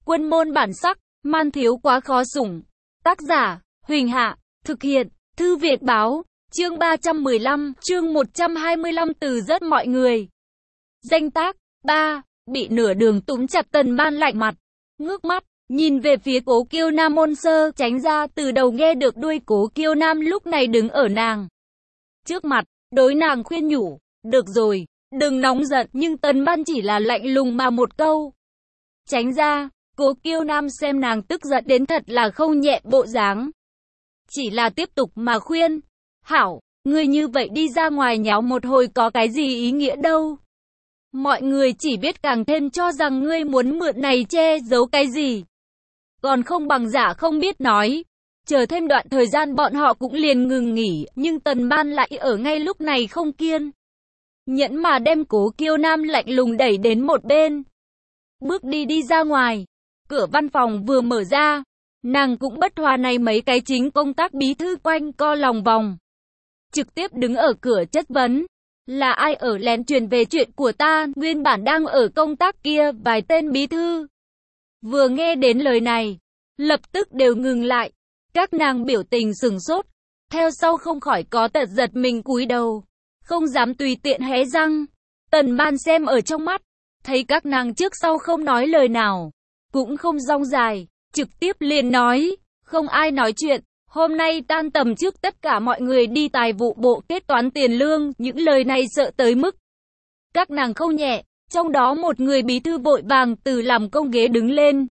Quân môn bản sắc, man thiếu quá khó sủng. Tác giả, Huỳnh Hạ, thực hiện, Thư Việt Báo, chương 315, chương 125 từ rất mọi người. Danh tác, 3, bị nửa đường túm chặt Tần Ban lạnh mặt, ngước mắt, nhìn về phía Cố Kiêu Nam Môn Sơ, tránh ra từ đầu nghe được đuôi Cố Kiêu Nam lúc này đứng ở nàng trước mặt, đối nàng khuyên nhủ, được rồi, đừng nóng giận, nhưng Tần Ban chỉ là lạnh lùng mà một câu. Tránh ra, Cố Kiêu Nam xem nàng tức giận đến thật là không nhẹ bộ dáng. Chỉ là tiếp tục mà khuyên, hảo, ngươi như vậy đi ra ngoài nháo một hồi có cái gì ý nghĩa đâu. Mọi người chỉ biết càng thêm cho rằng ngươi muốn mượn này che giấu cái gì. Còn không bằng giả không biết nói. Chờ thêm đoạn thời gian bọn họ cũng liền ngừng nghỉ, nhưng Tần Ban lại ở ngay lúc này không kiên nhẫn mà đem Cố Kiêu Nam lạnh lùng đẩy đến một bên. Bước đi ra ngoài, cửa văn phòng vừa mở ra, nàng cũng bất hòa này mấy cái chính công tác bí thư quanh co lòng vòng. Trực tiếp đứng ở cửa chất vấn, là ai ở lén truyền về chuyện của ta, nguyên bản đang ở công tác kia vài tên bí thư. Vừa nghe đến lời này, lập tức đều ngừng lại, các nàng biểu tình sừng sốt, theo sau không khỏi có tật giật mình cúi đầu, không dám tùy tiện hé răng. Tần Ban xem ở trong mắt, thấy các nàng trước sau không nói lời nào, cũng không rong dài, trực tiếp liền nói, không ai nói chuyện, hôm nay tan tầm trước tất cả mọi người đi tài vụ bộ kết toán tiền lương, những lời này sợ tới mức các nàng không nhẹ, trong đó một người bí thư vội vàng từ làm công ghế đứng lên.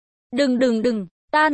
Đừng,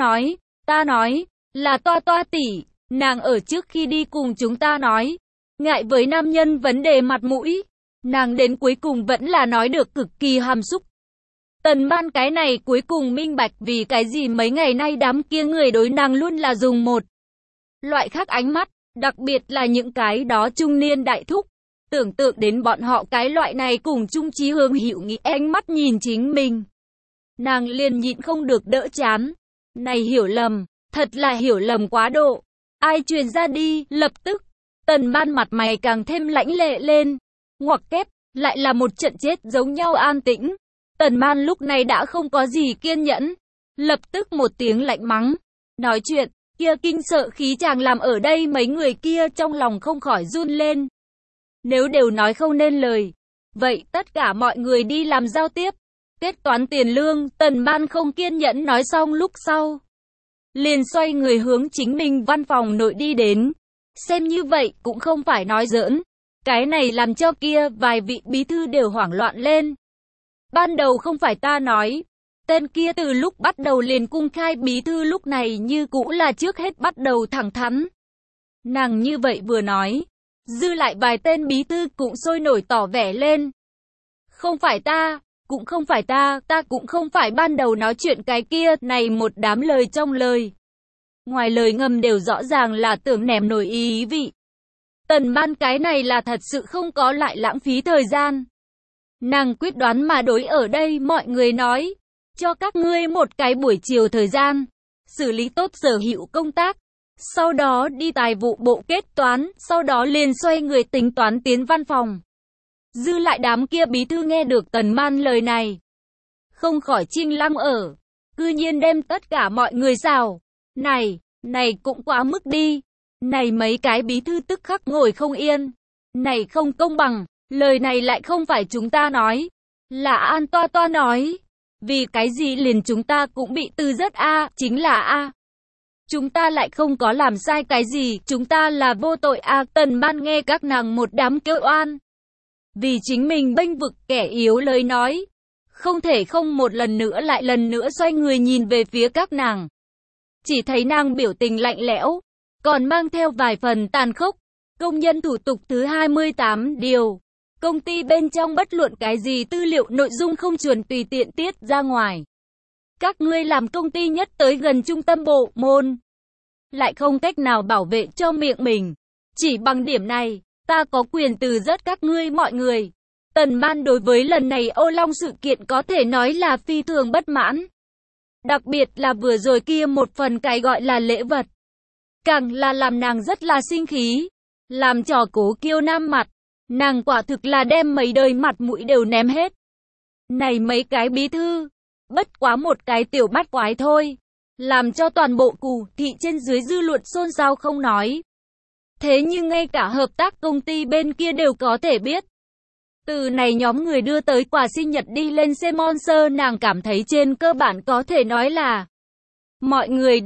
ta nói, là Toa tỷ, nàng ở trước khi đi cùng chúng ta nói, ngại với nam nhân vấn đề mặt mũi, nàng đến cuối cùng vẫn là nói được cực kỳ hàm xúc. Tần Ban cái này cuối cùng minh bạch vì cái gì mấy ngày nay đám kia người đối nàng luôn là dùng một loại khác ánh mắt, đặc biệt là những cái đó trung niên đại thúc. Tưởng tượng đến bọn họ cái loại này cùng chung chí hướng hữu nghị ánh mắt nhìn chính mình, nàng liền nhịn không được đỡ chán. Này hiểu lầm, thật là hiểu lầm quá độ. Ai truyền ra đi, lập tức, Tần Ban mặt mày càng thêm lãnh lệ lên. Ngoặc kép, lại là một trận chết giống nhau an tĩnh. Tần Ban lúc này đã không có gì kiên nhẫn, lập tức một tiếng lạnh mắng. Nói chuyện, kia kinh sợ khí chàng làm ở đây mấy người kia trong lòng không khỏi run lên. Nếu đều nói không nên lời, vậy tất cả mọi người đi làm giao tiếp, kết toán tiền lương. Tần Ban không kiên nhẫn nói xong lúc sau, liền xoay người hướng chính mình văn phòng nội đi đến. Xem như vậy cũng không phải nói giỡn, cái này làm cho kia vài vị bí thư đều hoảng loạn lên. Ban đầu không phải ta nói, tên kia từ lúc bắt đầu liền cung khai bí thư lúc này như cũ là trước hết bắt đầu thẳng thắn. Nàng như vậy vừa nói, dư lại vài tên bí thư cũng sôi nổi tỏ vẻ lên. Không phải ta, cũng không phải ta cũng không phải ban đầu nói chuyện cái kia, này một đám lời trong lời. Ngoài lời ngầm đều rõ ràng là tưởng ném nổi ý vị. Tần Ban cái này là thật sự không có lại lãng phí thời gian. Nàng quyết đoán mà đối ở đây mọi người nói, cho các ngươi một cái buổi chiều thời gian, xử lý tốt sở hữu công tác, sau đó đi tài vụ bộ kết toán, sau đó liền xoay người tính toán tiến văn phòng. Dư lại đám kia bí thư nghe được Tần Ban lời này, không khỏi chinh lăng ở, cư nhiên đem tất cả mọi người xào. Này cũng quá mức đi. Này mấy cái bí thư tức khắc ngồi không yên. Này không công bằng, lời này lại không phải chúng ta nói, là An Toa nói. Vì cái gì liền chúng ta cũng bị từ rất chính là chúng ta lại không có làm sai cái gì, chúng ta là vô tội Tần Ban nghe các nàng một đám kêu oan, vì chính mình bênh vực kẻ yếu lời nói, không thể không một lần nữa xoay người nhìn về phía các nàng. Chỉ thấy nàng biểu tình lạnh lẽo, còn mang theo vài phần tàn khốc. Công nhân thủ tục thứ 28 điều. Công ty bên trong bất luận cái gì tư liệu nội dung không chuẩn tùy tiện tiết ra ngoài. Các ngươi làm công ty nhất tới gần trung tâm bộ môn, lại không cách nào bảo vệ cho miệng mình. Chỉ bằng điểm này, ta có quyền từ rất các ngươi mọi người. Tần Ban đối với lần này Ô Long sự kiện có thể nói là phi thường bất mãn. Đặc biệt là vừa rồi kia một phần cái gọi là lễ vật, càng là làm nàng rất là sinh khí, làm trò Cố Kiêu Nam mặt, nàng quả thực là đem mấy đời mặt mũi đều ném hết. Này mấy cái bí thư, bất quá một cái tiểu bát quái thôi. Làm cho toàn bộ Cù thị trên dưới dư luận xôn xao không nói. Thế nhưng ngay cả hợp tác công ty bên kia đều có thể biết. Từ này nhóm người đưa tới quà sinh nhật đi lên xe Monster, nàng cảm thấy trên cơ bản có thể nói là mọi người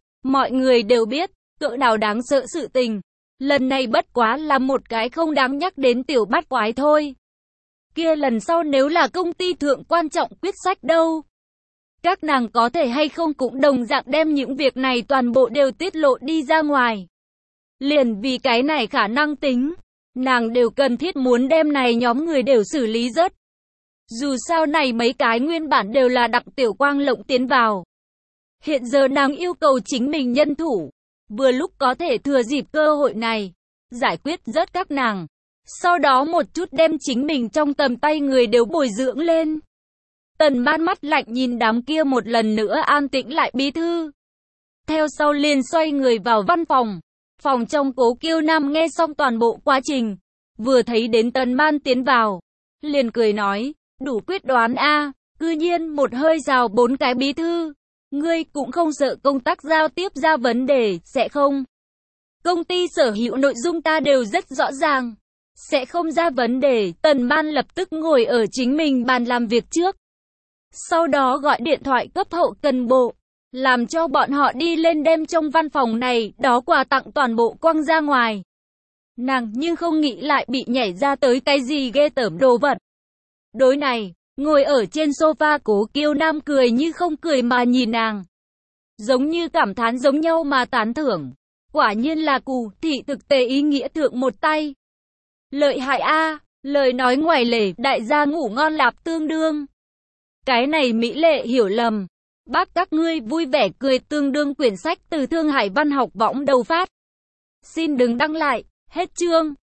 đều biết, cỡ nào đáng sợ sự tình. Lần này bất quá là một cái không đáng nhắc đến tiểu bát quái thôi. Kia lần sau nếu là công ty thượng quan trọng quyết sách đâu? Các nàng có thể hay không cũng đồng dạng đem những việc này toàn bộ đều tiết lộ đi ra ngoài. Liền vì cái này khả năng tính, nàng đều cần thiết muốn đem này nhóm người đều xử lý rớt. Dù sao này mấy cái nguyên bản đều là Đặng Tiểu Quang lộng tiến vào. Hiện giờ nàng yêu cầu chính mình nhân thủ, vừa lúc có thể thừa dịp cơ hội này, giải quyết rớt các nàng. Sau đó một chút đem chính mình trong tầm tay người đều bồi dưỡng lên. Tần Ban mắt lạnh nhìn đám kia một lần nữa an tĩnh lại bí thư. Theo sau liền xoay người vào văn phòng. Phòng trong Cố Kiêu Nam nghe xong toàn bộ quá trình. Vừa thấy đến Tần Ban tiến vào. Liền cười nói, đủ quyết đoán a, cư nhiên một hơi rào 4 cái bí thư. Ngươi cũng không sợ công tác giao tiếp ra vấn đề, sẽ không? Công ty sở hữu nội dung ta đều rất rõ ràng. Sẽ không ra vấn đề. Tần Ban lập tức ngồi ở chính mình bàn làm việc trước. Sau đó gọi điện thoại cấp hậu cần bộ, làm cho bọn họ đi lên đem trong văn phòng này đó quà tặng toàn bộ quăng ra ngoài. Nàng nhưng không nghĩ lại bị nhảy ra tới cái gì ghê tởm đồ vật. Đối này, ngồi ở trên sofa Cố Kiêu Nam cười như không cười mà nhìn nàng. Giống như cảm thán giống nhau mà tán thưởng. Quả nhiên là Cù thị thực tế ý nghĩa thượng một tay. Lợi hại a, lời nói ngoài lề, đại gia ngủ ngon lạp tương đương. Cái này mỹ lệ hiểu lầm. Bác các ngươi vui vẻ cười tương đương quyển sách từ Thương Hải Văn học võng đầu phát. Xin đừng đăng lại, hết chương.